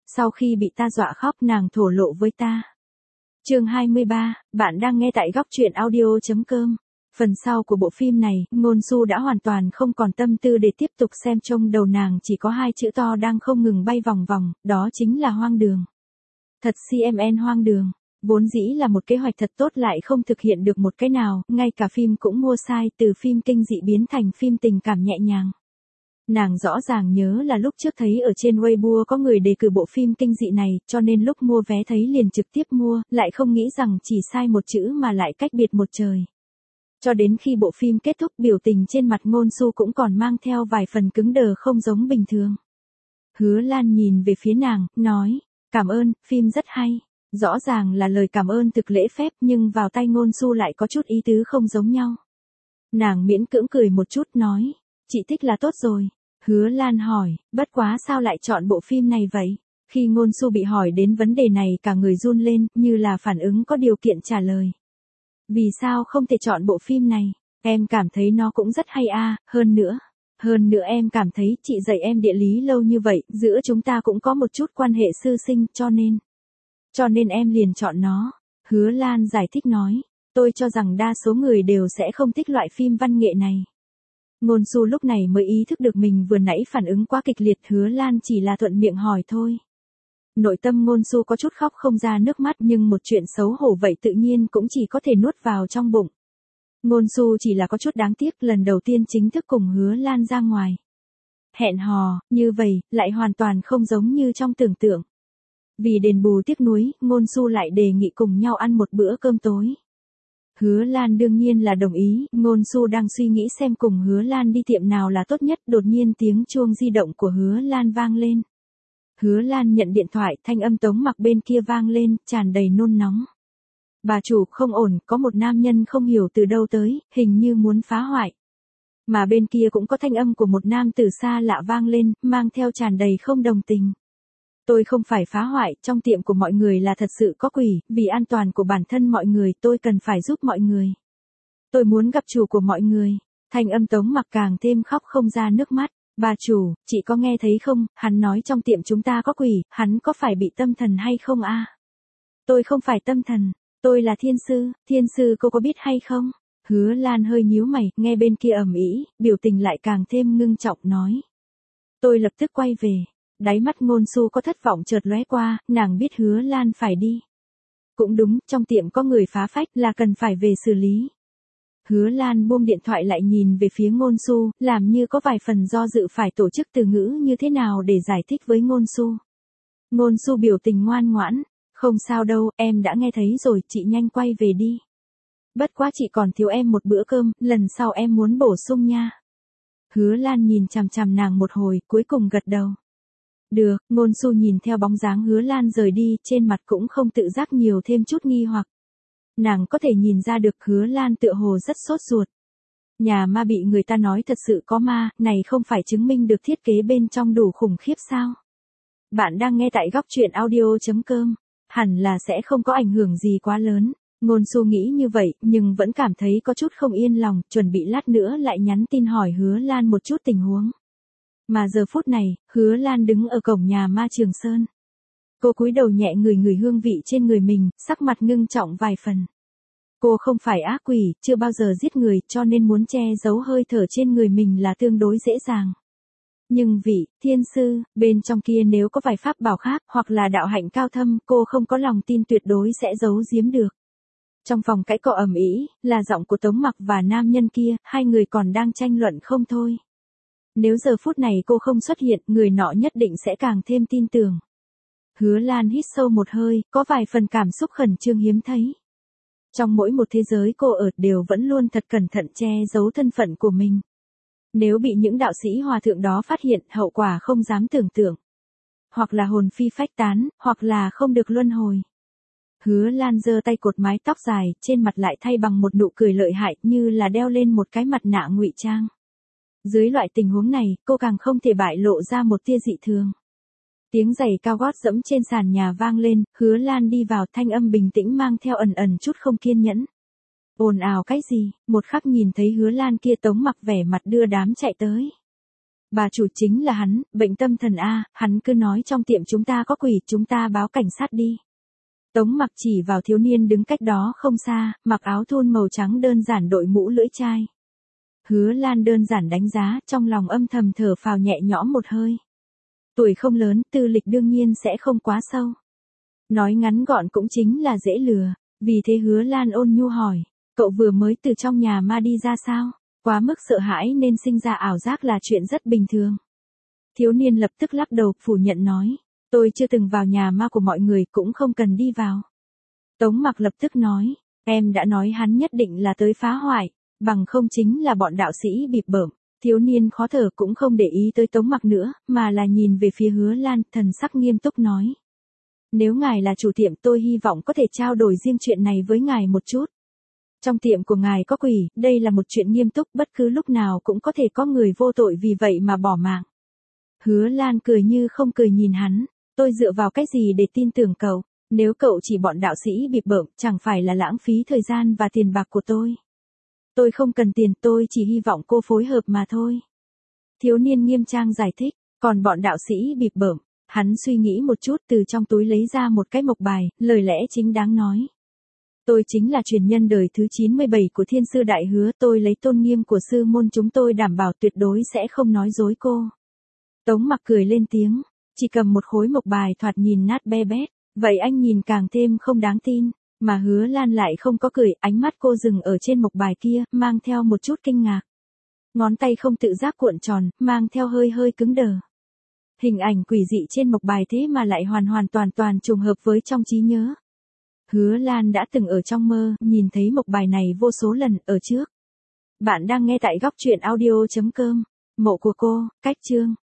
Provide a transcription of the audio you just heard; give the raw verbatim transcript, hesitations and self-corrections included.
Sau khi bị ta dọa khóc nàng thổ lộ với ta. Chương hai mươi ba, bạn đang nghe tại góc truyện audio chấm com. Phần sau của bộ phim này, Ngôn Su đã hoàn toàn không còn tâm tư để tiếp tục xem, trong đầu nàng chỉ có hai chữ to đang không ngừng bay vòng vòng, đó chính là hoang đường. Thật xê em en hoang đường. Vốn dĩ là một kế hoạch thật tốt lại không thực hiện được một cái nào, ngay cả phim cũng mua sai, từ phim kinh dị biến thành phim tình cảm nhẹ nhàng. Nàng rõ ràng nhớ là lúc trước thấy ở trên Weibo có người đề cử bộ phim kinh dị này, cho nên lúc mua vé thấy liền trực tiếp mua, lại không nghĩ rằng chỉ sai một chữ mà lại cách biệt một trời. Cho đến khi bộ phim kết thúc, biểu tình trên mặt Ngôn Su cũng còn mang theo vài phần cứng đờ không giống bình thường. Hứa Lan nhìn về phía nàng, nói, cảm ơn, phim rất hay. Rõ ràng là lời cảm ơn thực lễ phép nhưng vào tay Ngôn Su lại có chút ý tứ không giống nhau. Nàng miễn cưỡng cười một chút nói, chị thích là tốt rồi. Hứa Lan hỏi, bất quá sao lại chọn bộ phim này vậy? Khi Ngôn Su bị hỏi đến vấn đề này cả người run lên, như là phản ứng có điều kiện trả lời. Vì sao không thể chọn bộ phim này? Em cảm thấy nó cũng rất hay a, à, hơn nữa. Hơn nữa em cảm thấy chị dạy em địa lý lâu như vậy, giữa chúng ta cũng có một chút quan hệ sư sinh, cho nên. Cho nên em liền chọn nó. Hứa Lan giải thích nói, tôi cho rằng đa số người đều sẽ không thích loại phim văn nghệ này. Ngôn Su lúc này mới ý thức được mình vừa nãy phản ứng quá kịch liệt, Hứa Lan chỉ là thuận miệng hỏi thôi. Nội tâm Ngôn Su có chút khóc không ra nước mắt, nhưng một chuyện xấu hổ vậy tự nhiên cũng chỉ có thể nuốt vào trong bụng. Ngôn Su chỉ là có chút đáng tiếc, lần đầu tiên chính thức cùng Hứa Lan ra ngoài. Hẹn hò, như vậy, lại hoàn toàn không giống như trong tưởng tượng. Vì đền bù tiếc nuối, Ngôn Su lại đề nghị cùng nhau ăn một bữa cơm tối. Hứa Lan đương nhiên là đồng ý, Ngôn Su đang suy nghĩ xem cùng Hứa Lan đi tiệm nào là tốt nhất, đột nhiên tiếng chuông di động của Hứa Lan vang lên. Hứa Lan nhận điện thoại, thanh âm Tống Mặc bên kia vang lên, tràn đầy nôn nóng. Bà chủ, không ổn, có một nam nhân không hiểu từ đâu tới, hình như muốn phá hoại. Mà bên kia cũng có thanh âm của một nam tử xa lạ vang lên, mang theo tràn đầy không đồng tình. Tôi không phải phá hoại, trong tiệm của mọi người là thật sự có quỷ, vì an toàn của bản thân mọi người tôi cần phải giúp mọi người. Tôi muốn gặp chủ của mọi người. Thanh âm Tống Mặc càng thêm khóc không ra nước mắt. Bà chủ, chị có nghe thấy không, hắn nói trong tiệm chúng ta có quỷ, hắn có phải bị tâm thần hay không a? À? Tôi không phải tâm thần, tôi là thiên sư, thiên sư cô có biết hay không? Hứa Lan hơi nhíu mày, nghe bên kia ầm ĩ, biểu tình lại càng thêm ngưng trọng nói. Tôi lập tức quay về. Đáy mắt Ngôn Su có thất vọng chợt lóe qua, nàng biết Hứa Lan phải đi. Cũng đúng, trong tiệm có người phá phách là cần phải về xử lý. Hứa Lan buông điện thoại lại nhìn về phía Ngôn Su, làm như có vài phần do dự phải tổ chức từ ngữ như thế nào để giải thích với Ngôn Su. Ngôn Su biểu tình ngoan ngoãn, không sao đâu, em đã nghe thấy rồi, chị nhanh quay về đi. Bất quá chị còn thiếu em một bữa cơm, lần sau em muốn bổ sung nha. Hứa Lan nhìn chằm chằm nàng một hồi, cuối cùng gật đầu. Được, Ngôn Su nhìn theo bóng dáng Hứa Lan rời đi, trên mặt cũng không tự giác nhiều thêm chút nghi hoặc. Nàng có thể nhìn ra được Hứa Lan tựa hồ rất sốt ruột. Nhà ma bị người ta nói thật sự có ma, này không phải chứng minh được thiết kế bên trong đủ khủng khiếp sao? Bạn đang nghe tại góc truyện audio chấm com, hẳn là sẽ không có ảnh hưởng gì quá lớn. Ngôn Su nghĩ như vậy, nhưng vẫn cảm thấy có chút không yên lòng, chuẩn bị lát nữa lại nhắn tin hỏi Hứa Lan một chút tình huống. Mà giờ phút này, Hứa Lan đứng ở cổng nhà ma Trường Sơn. Cô cúi đầu nhẹ ngửi ngửi hương vị trên người mình, sắc mặt ngưng trọng vài phần. Cô không phải ác quỷ, chưa bao giờ giết người, cho nên muốn che giấu hơi thở trên người mình là tương đối dễ dàng. Nhưng vị, thiên sư, bên trong kia nếu có vài pháp bảo khác, hoặc là đạo hạnh cao thâm, cô không có lòng tin tuyệt đối sẽ giấu giếm được. Trong phòng cãi cọ ầm ĩ, là giọng của Tống Mặc và nam nhân kia, hai người còn đang tranh luận không thôi. Nếu giờ phút này cô không xuất hiện, người nọ nhất định sẽ càng thêm tin tưởng. Hứa Lan hít sâu một hơi, có vài phần cảm xúc khẩn trương hiếm thấy. Trong mỗi một thế giới cô ở đều vẫn luôn thật cẩn thận che giấu thân phận của mình. Nếu bị những đạo sĩ hòa thượng đó phát hiện, hậu quả không dám tưởng tượng. Hoặc là hồn phi phách tán, hoặc là không được luân hồi. Hứa Lan giơ tay cột mái tóc dài, trên mặt lại thay bằng một nụ cười lợi hại, như là đeo lên một cái mặt nạ ngụy trang. Dưới loại tình huống này, cô càng không thể bại lộ ra một tia dị thường. Tiếng giày cao gót dẫm trên sàn nhà vang lên, Hứa Lan đi vào, thanh âm bình tĩnh mang theo ẩn ẩn chút không kiên nhẫn. Ồn ào cái gì, một khắc nhìn thấy Hứa Lan kia, Tống Mặc vẻ mặt đưa đám chạy tới. Bà chủ chính là hắn, bệnh tâm thần A, hắn cứ nói trong tiệm chúng ta có quỷ, chúng ta báo cảnh sát đi. Tống Mặc chỉ vào thiếu niên đứng cách đó không xa, mặc áo thun màu trắng đơn giản đội mũ lưỡi chai. Hứa Lan đơn giản đánh giá, trong lòng âm thầm thở phào nhẹ nhõm một hơi. Tuổi không lớn, tư lịch đương nhiên sẽ không quá sâu. Nói ngắn gọn cũng chính là dễ lừa, vì thế Hứa Lan ôn nhu hỏi, cậu vừa mới từ trong nhà ma đi ra sao? Quá mức sợ hãi nên sinh ra ảo giác là chuyện rất bình thường. Thiếu niên lập tức lắc đầu, phủ nhận nói, tôi chưa từng vào nhà ma của mọi người, cũng không cần đi vào. Tống Mặc lập tức nói, em đã nói hắn nhất định là tới phá hoại, bằng không chính là bọn đạo sĩ bịp bợm. Thiếu niên khó thở cũng không để ý tới Tống Mặc nữa, mà là nhìn về phía Hứa Lan, thần sắc nghiêm túc nói. Nếu ngài là chủ tiệm, tôi hy vọng có thể trao đổi riêng chuyện này với ngài một chút. Trong tiệm của ngài có quỷ, đây là một chuyện nghiêm túc, bất cứ lúc nào cũng có thể có người vô tội vì vậy mà bỏ mạng. Hứa Lan cười như không cười nhìn hắn, tôi dựa vào cái gì để tin tưởng cậu, nếu cậu chỉ bọn đạo sĩ bịp bợm, chẳng phải là lãng phí thời gian và tiền bạc của tôi. Tôi không cần tiền, tôi chỉ hy vọng cô phối hợp mà thôi. Thiếu niên nghiêm trang giải thích, còn bọn đạo sĩ bịp bợm, hắn suy nghĩ một chút từ trong túi lấy ra một cái mộc bài, lời lẽ chính đáng nói. Tôi chính là truyền nhân đời thứ chín mươi bảy của Thiên Sư Đại Hứa, tôi lấy tôn nghiêm của sư môn chúng tôi đảm bảo tuyệt đối sẽ không nói dối cô. Tống Mặc cười lên tiếng, chỉ cầm một khối mộc bài thoạt nhìn nát be bét, vậy anh nhìn càng thêm không đáng tin, mà Hứa Lan lại không có cười, ánh mắt cô dừng ở trên mộc bài kia, mang theo một chút kinh ngạc. Ngón tay không tự giác cuộn tròn, mang theo hơi hơi cứng đờ. Hình ảnh quỷ dị trên mộc bài thế mà lại hoàn hoàn toàn toàn trùng hợp với trong trí nhớ. Hứa Lan đã từng ở trong mơ, nhìn thấy mộc bài này vô số lần, ở trước. Bạn đang nghe tại góc truyện audio chấm com. Mộ của cô, cách chương.